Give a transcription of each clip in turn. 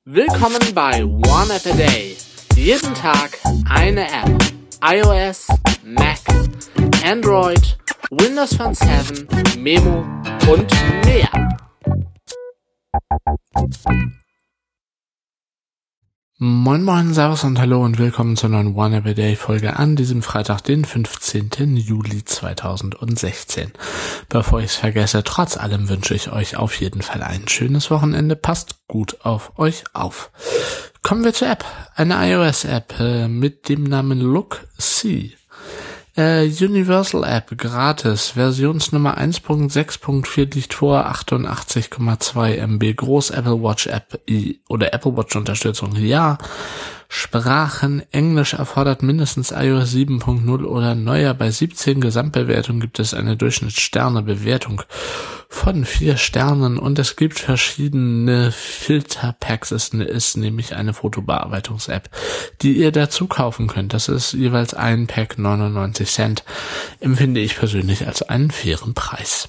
Willkommen bei One App a Day. Jeden Tag eine App. iOS, Mac, Android, Windows Phone 7, Memo und mehr. Moin moin, servus und hallo und willkommen zur neuen One App a Day Folge an diesem Freitag, den 15. Juli 2016. Bevor ich es vergesse, trotz allem wünsche ich euch auf jeden Fall ein schönes Wochenende. Passt gut auf euch auf. Kommen wir zur App. Eine iOS-App mit dem Namen Look-See. Universal App, gratis, Versionsnummer 1.6.4 liegt vor, 88,2 MB groß, Apple Watch App oder Apple Watch Unterstützung, ja. Sprachen, Englisch erfordert mindestens iOS 7.0 oder neuer. Bei 17 Gesamtbewertungen gibt es eine Durchschnittssternebewertung von 4 Sternen und es gibt verschiedene Filterpacks. Es ist nämlich eine Fotobearbeitungs-App, die ihr dazu kaufen könnt. Das ist jeweils ein Pack 99 Cent. Empfinde ich persönlich als einen fairen Preis.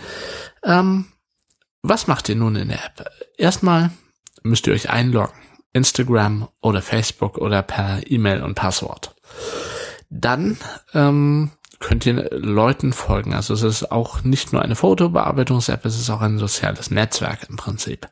Was macht ihr nun in der App? Erstmal müsst ihr euch einloggen. Instagram oder Facebook oder per E-Mail und Passwort. Dann könnt ihr Leuten folgen. Also es ist auch nicht nur eine Fotobearbeitungs-App, es ist auch ein soziales Netzwerk im Prinzip.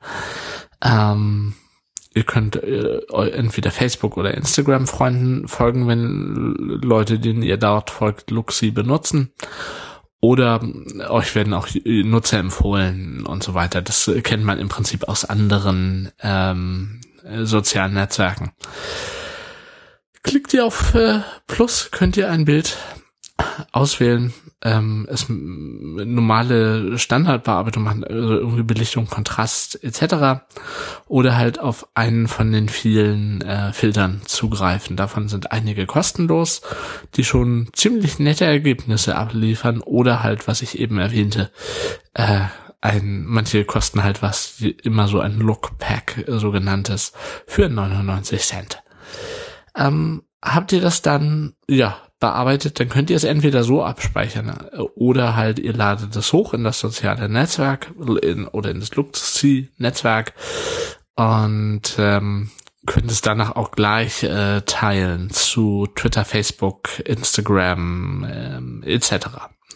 Ihr könnt entweder Facebook oder Instagram Freunden folgen, wenn Leute, denen ihr dort folgt, Look-See benutzen. Oder euch werden auch Nutzer empfohlen und so weiter. Das kennt man im Prinzip aus anderen sozialen Netzwerken. Klickt ihr auf Plus, könnt ihr ein Bild auswählen, es normale Standardbearbeitung machen, also irgendwie Belichtung, Kontrast etc. Oder halt auf einen von den vielen Filtern zugreifen. Davon sind einige kostenlos, die schon ziemlich nette Ergebnisse abliefern oder halt, was ich eben erwähnte, manche kosten halt immer so ein Look-Pack, sogenanntes, für 99 Cent. Habt ihr das dann, bearbeitet, dann könnt ihr es entweder so abspeichern oder halt ihr ladet es hoch in das soziale Netzwerk oder in das Look-See-Netzwerk und könnt es danach auch gleich teilen zu Twitter, Facebook, Instagram etc.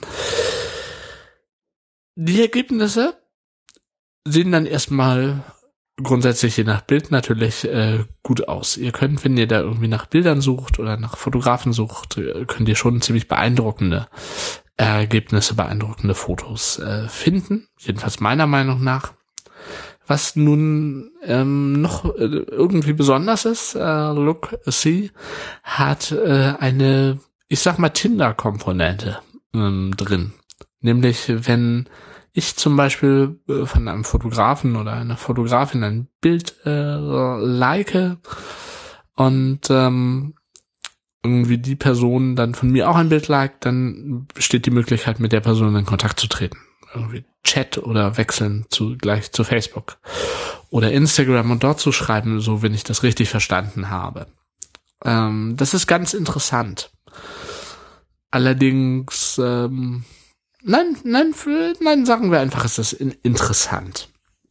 Die Ergebnisse sehen dann erstmal grundsätzlich je nach Bild natürlich gut aus. Ihr könnt, wenn ihr da irgendwie nach Bildern sucht oder nach Fotografen sucht, könnt ihr schon ziemlich beeindruckende Ergebnisse, beeindruckende Fotos finden. Jedenfalls meiner Meinung nach. Was nun noch irgendwie besonders ist, Look-See hat eine, ich sag mal, Tinder-Komponente drin. Nämlich, wenn ich zum Beispiel von einem Fotografen oder einer Fotografin ein Bild like und irgendwie die Person dann von mir auch ein Bild liked, dann besteht die Möglichkeit, mit der Person in Kontakt zu treten. Irgendwie Chat oder wechseln gleich zu Facebook oder Instagram und dort zu schreiben, so wenn ich das richtig verstanden habe. Das ist ganz interessant. Allerdings Nein, sagen wir einfach, es ist interessant.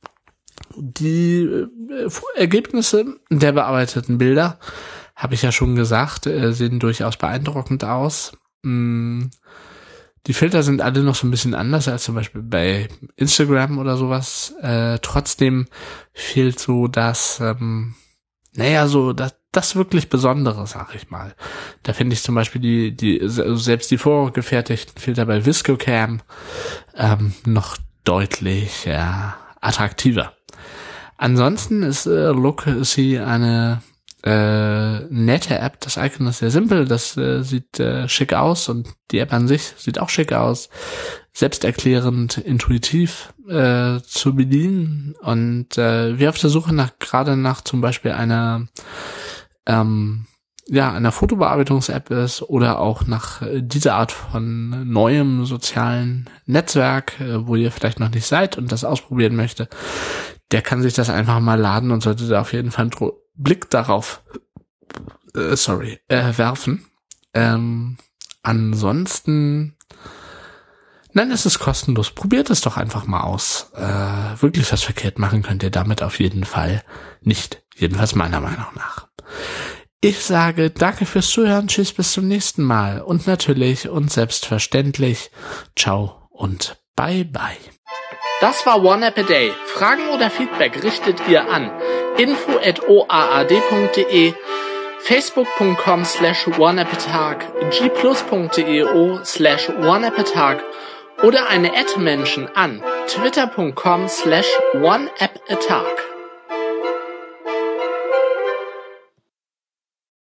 Die Ergebnisse der bearbeiteten Bilder, habe ich ja schon gesagt, sehen durchaus beeindruckend aus. Die Filter sind alle noch so ein bisschen anders als zum Beispiel bei Instagram oder sowas. Trotzdem fehlt so das wirklich Besondere, sag ich mal. Da finde ich zum Beispiel selbst die vorgefertigten Filter bei ViscoCam noch deutlich attraktiver. Ansonsten ist Look-See eine nette App. Das Icon ist sehr simpel, das sieht schick aus und die App an sich sieht auch schick aus. Selbsterklärend, intuitiv zu bedienen und wer auf der Suche gerade nach zum Beispiel einer Fotobearbeitungs-App ist oder auch nach dieser Art von neuem sozialen Netzwerk, wo ihr vielleicht noch nicht seid und das ausprobieren möchte, der kann sich das einfach mal laden und sollte da auf jeden Fall einen Blick darauf werfen. Ansonsten Nein, es ist kostenlos. Probiert es doch einfach mal aus. Wirklich was verkehrt machen könnt ihr damit auf jeden Fall nicht. Jedenfalls meiner Meinung nach. Ich sage danke fürs Zuhören. Tschüss, bis zum nächsten Mal. Und natürlich und selbstverständlich ciao und bye bye. Das war One App a Day. Fragen oder Feedback richtet ihr an info@oaad.de, facebook.com/oneappatag, gplus.eo/oneappatag oder eine @Menschen an twitter.com/oneappatag.